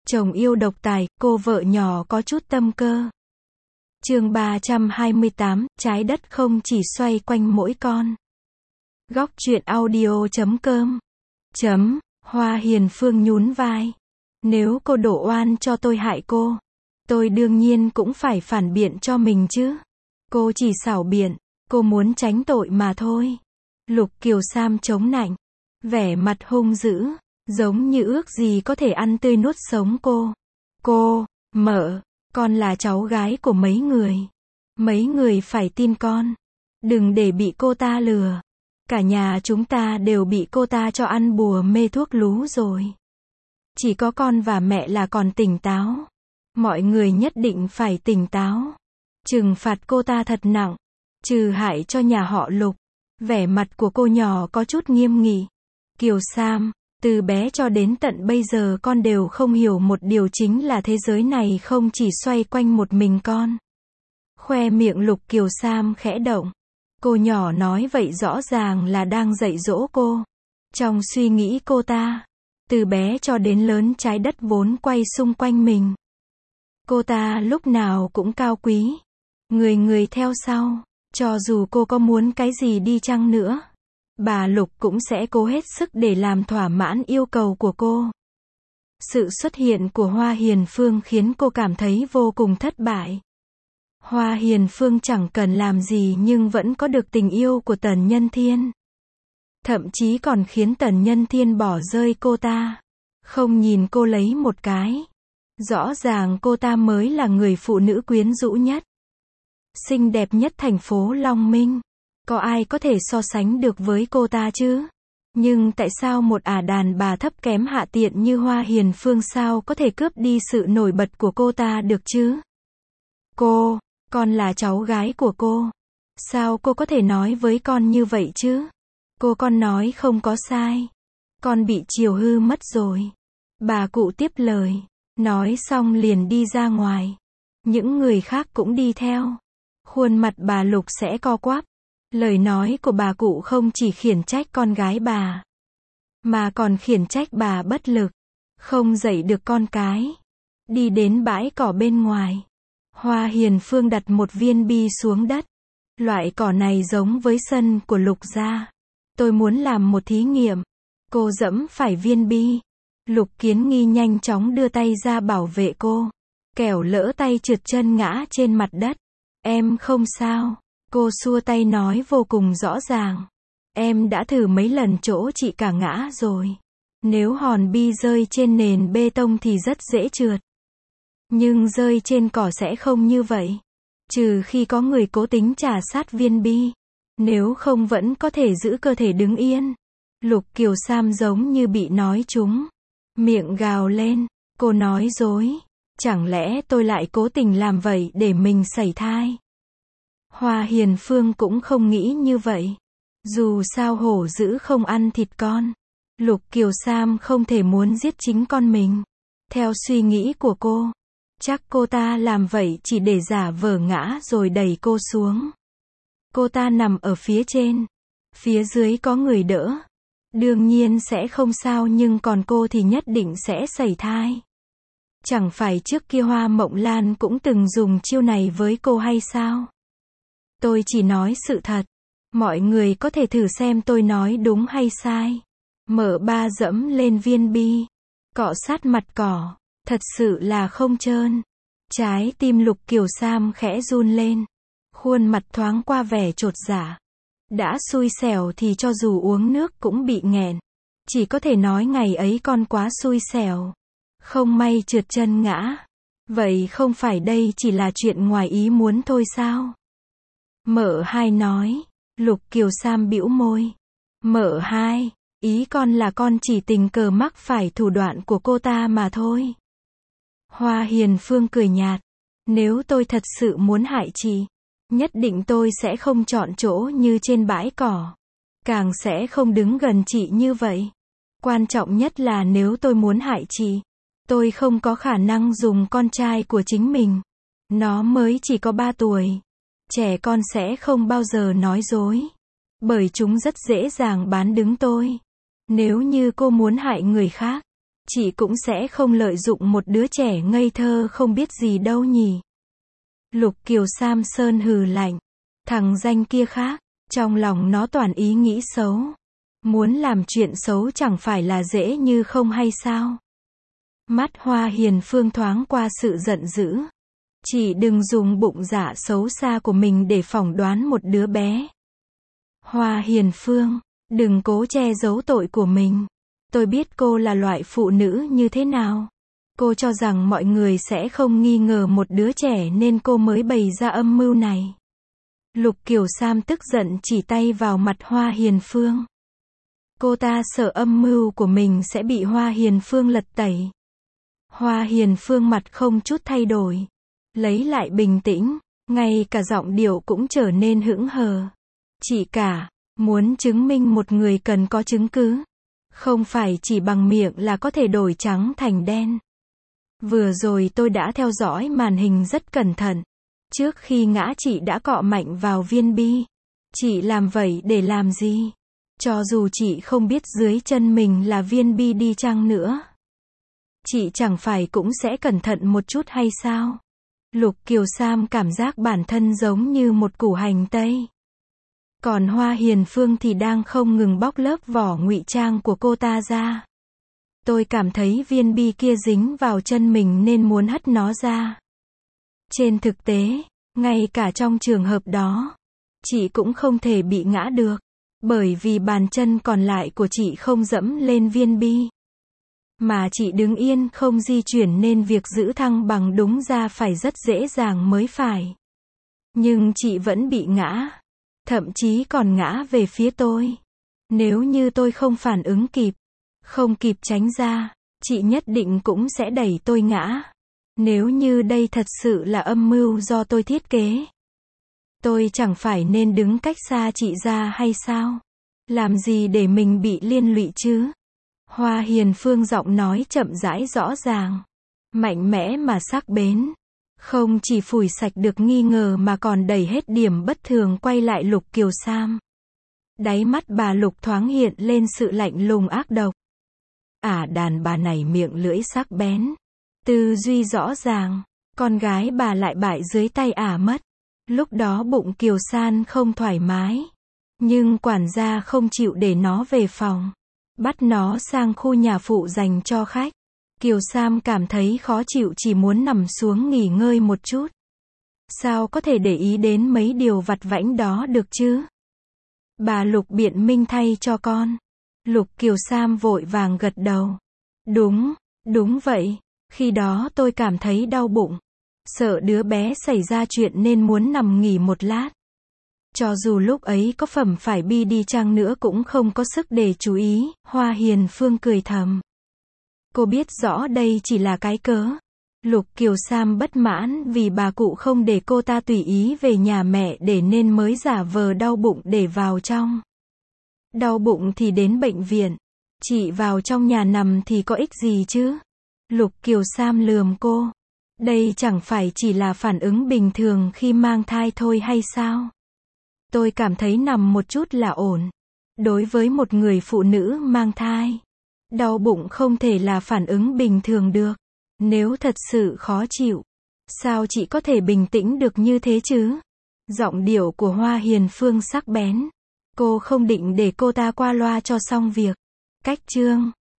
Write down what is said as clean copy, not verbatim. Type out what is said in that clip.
Chồng yêu độc tài, cô vợ nhỏ có chút tâm cơ. Chương 328, trái đất không chỉ xoay quanh mỗi con. Góc truyện audio.com. Hoa Hiền Phương nhún vai. Nếu cô đổ oan cho tôi hại cô, tôi đương nhiên cũng phải phản biện cho mình chứ. Cô chỉ xảo biện, cô muốn tránh tội mà thôi. Lục Kiều Sam chống nạnh, vẻ mặt hung dữ, giống như ước gì có thể ăn tươi nuốt sống cô. Cô, mợ, con là cháu gái của mấy người. Mấy người phải tin con. Đừng để bị cô ta lừa. Cả nhà chúng ta đều bị cô ta cho ăn bùa mê thuốc lú rồi. Chỉ có con và mẹ là còn tỉnh táo. Mọi người nhất định phải tỉnh táo. Trừng phạt cô ta thật nặng. Trừ hại cho nhà họ Lục. Vẻ mặt của cô nhỏ có chút nghiêm nghị. Kiều Sam, từ bé cho đến tận bây giờ con đều không hiểu một điều, chính là thế giới này không chỉ xoay quanh một mình con. Khoe miệng Lục Kiều Sam khẽ động. Cô nhỏ nói vậy rõ ràng là đang dạy dỗ cô. Trong suy nghĩ cô ta, từ bé cho đến lớn trái đất vốn quay xung quanh mình. Cô ta lúc nào cũng cao quý. Người người theo sau. Cho dù cô có muốn cái gì đi chăng nữa, bà Lục cũng sẽ cố hết sức để làm thỏa mãn yêu cầu của cô. Sự xuất hiện của Hoa Hiền Phương khiến cô cảm thấy vô cùng thất bại. Hoa Hiền Phương chẳng cần làm gì nhưng vẫn có được tình yêu của Tần Nhân Thiên. Thậm chí còn khiến Tần Nhân Thiên bỏ rơi cô ta. Không nhìn cô lấy một cái. Rõ ràng cô ta mới là người phụ nữ quyến rũ nhất. Xinh đẹp nhất thành phố Long Minh. Có ai có thể so sánh được với cô ta chứ? Nhưng tại sao một đàn bà thấp kém hạ tiện như Hoa Hiền Phương sao có thể cướp đi sự nổi bật của cô ta được chứ? Con là cháu gái của cô. Sao cô có thể nói với con như vậy chứ? Con nói không có sai. Con bị chiều hư mất rồi. Bà cụ tiếp lời. Nói xong liền đi ra ngoài. Những người khác cũng đi theo. Khuôn mặt bà Lục sẽ co quắp. Lời nói của bà cụ không chỉ khiển trách con gái bà, mà còn khiển trách bà bất lực, không dạy được con cái. Đi đến bãi cỏ bên ngoài. Hoa Hiền Phương đặt một viên bi xuống đất. Loại cỏ này giống với sân của Lục gia. Tôi muốn làm một thí nghiệm. Cô dẫm phải viên bi. Lục Kiến Nghi nhanh chóng đưa tay ra bảo vệ cô. Kẻo lỡ tay trượt chân ngã trên mặt đất. Em không sao. Cô xua tay nói vô cùng rõ ràng. Em đã thử mấy lần chỗ chị cả ngã rồi. Nếu hòn bi rơi trên nền bê tông thì rất dễ trượt. Nhưng rơi trên cỏ sẽ không như vậy. Trừ khi có người cố tình trà sát viên bi. Nếu không vẫn có thể giữ cơ thể đứng yên. Lục Kiều Sam giống như bị nói trúng. Miệng gào lên. Cô nói dối. Chẳng lẽ tôi lại cố tình làm vậy để mình sảy thai? Hoa Hiền Phương cũng không nghĩ như vậy. Dù sao hổ dữ không ăn thịt con. Lục Kiều Sam không thể muốn giết chính con mình. Theo suy nghĩ của cô, chắc cô ta làm vậy chỉ để giả vờ ngã rồi đẩy cô xuống. Cô ta nằm ở phía trên. Phía dưới có người đỡ. Đương nhiên sẽ không sao, nhưng còn cô thì nhất định sẽ sảy thai. Chẳng phải trước kia Hoa Mộng Lan cũng từng dùng chiêu này với cô hay sao? Tôi chỉ nói sự thật. Mọi người có thể thử xem tôi nói đúng hay sai. Mở ba dẫm lên viên bi. Cọ sát mặt cỏ. Thật sự là không trơn. Trái tim Lục Kiều Sam khẽ run lên. Khuôn mặt thoáng qua vẻ chột dạ. Đã xui xẻo thì cho dù uống nước cũng bị nghẹn. Chỉ có thể nói ngày ấy con quá xui xẻo. Không may trượt chân ngã. Vậy không phải đây chỉ là chuyện ngoài ý muốn thôi sao? Mợ hai nói. Lục Kiều Sam bĩu môi. Mợ hai, ý con là con chỉ tình cờ mắc phải thủ đoạn của cô ta mà thôi. Hoa Hiền Phương cười nhạt. Nếu tôi thật sự muốn hại chị, nhất định tôi sẽ không chọn chỗ như trên bãi cỏ. Càng sẽ không đứng gần chị như vậy. Quan trọng nhất là nếu tôi muốn hại chị, tôi không có khả năng dùng con trai của chính mình. Nó mới chỉ có 3 tuổi. Trẻ con sẽ không bao giờ nói dối. Bởi chúng rất dễ dàng bán đứng tôi. Nếu như cô muốn hại người khác, Chị cũng sẽ không lợi dụng một đứa trẻ ngây thơ không biết gì đâu nhỉ. Lục Kiều Sam Sơn hừ lạnh. Thằng danh kia khác, trong lòng nó toàn ý nghĩ xấu. Muốn làm chuyện xấu chẳng phải là dễ như không hay sao? Mắt Hoa Hiền Phương thoáng qua sự giận dữ. Chị đừng dùng bụng dạ xấu xa của mình để phỏng đoán một đứa bé. Hoa Hiền Phương, đừng cố che giấu tội của mình. Tôi biết cô là loại phụ nữ như thế nào. Cô cho rằng mọi người sẽ không nghi ngờ một đứa trẻ nên cô mới bày ra âm mưu này. Lục Kiều Sam tức giận chỉ tay vào mặt Hoa Hiền Phương. Cô ta sợ âm mưu của mình sẽ bị Hoa Hiền Phương lật tẩy. Hoa Hiền Phương mặt không chút thay đổi. Lấy lại bình tĩnh, ngay cả giọng điệu cũng trở nên hững hờ. Chị cả, muốn chứng minh một người cần có chứng cứ. Không phải chỉ bằng miệng là có thể đổi trắng thành đen. Vừa rồi tôi đã theo dõi màn hình rất cẩn thận. Trước khi ngã chị đã cọ mạnh vào viên bi. Chị làm vậy để làm gì? Cho dù chị không biết dưới chân mình là viên bi đi chăng nữa. Chị chẳng phải cũng sẽ cẩn thận một chút hay sao? Lục Kiều Sam cảm giác bản thân giống như một củ hành tây. Còn Hoa Hiền Phương thì đang không ngừng bóc lớp vỏ ngụy trang của cô ta ra. Tôi cảm thấy viên bi kia dính vào chân mình nên muốn hất nó ra. Trên thực tế, ngay cả trong trường hợp đó, chị cũng không thể bị ngã được. Bởi vì bàn chân còn lại của chị không dẫm lên viên bi. Mà chị đứng yên không di chuyển nên việc giữ thăng bằng đúng ra phải rất dễ dàng mới phải. Nhưng chị vẫn bị ngã. Thậm chí còn ngã về phía tôi. Nếu như tôi không phản ứng kịp, không kịp tránh ra, chị nhất định cũng sẽ đẩy tôi ngã. Nếu như đây thật sự là âm mưu do tôi thiết kế, tôi chẳng phải nên đứng cách xa chị ra hay sao? Làm gì để mình bị liên lụy chứ? Hoa Hiền Phương giọng nói chậm rãi rõ ràng, mạnh mẽ mà sắc bén. Không chỉ phủi sạch được nghi ngờ mà còn đẩy hết điểm bất thường quay lại Lục Kiều Sam. Đáy mắt bà Lục thoáng hiện lên sự lạnh lùng ác độc. Đàn bà này miệng lưỡi sắc bén, tư duy rõ ràng, con gái bà lại bại dưới tay mất. Lúc đó bụng Kiều San không thoải mái. Nhưng quản gia không chịu để nó về phòng. Bắt nó sang khu nhà phụ dành cho khách. Kiều Sam cảm thấy khó chịu chỉ muốn nằm xuống nghỉ ngơi một chút. Sao có thể để ý đến mấy điều vặt vãnh đó được chứ? Bà Lục biện minh thay cho con. Lục Kiều Sam vội vàng gật đầu. Đúng vậy. Khi đó tôi cảm thấy đau bụng. Sợ đứa bé xảy ra chuyện nên muốn nằm nghỉ một lát. Cho dù lúc ấy có phẩm phải bi đi chăng nữa cũng không có sức để chú ý. Hoa Hiền Phương cười thầm. Cô biết rõ đây chỉ là cái cớ. Lục Kiều Sam bất mãn vì bà cụ không để cô ta tùy ý về nhà mẹ để nên mới giả vờ đau bụng để vào trong. Đau bụng thì đến bệnh viện. Chị vào trong nhà nằm thì có ích gì chứ? Lục Kiều Sam lườm cô. Đây chẳng phải chỉ là phản ứng bình thường khi mang thai thôi hay sao? Tôi cảm thấy nằm một chút là ổn. Đối với một người phụ nữ mang thai, đau bụng không thể là phản ứng bình thường được. Nếu thật sự khó chịu, sao chị có thể bình tĩnh được như thế chứ? Giọng điệu của Hoa Hiền Phương sắc bén. Cô không định để cô ta qua loa cho xong việc. Cách chương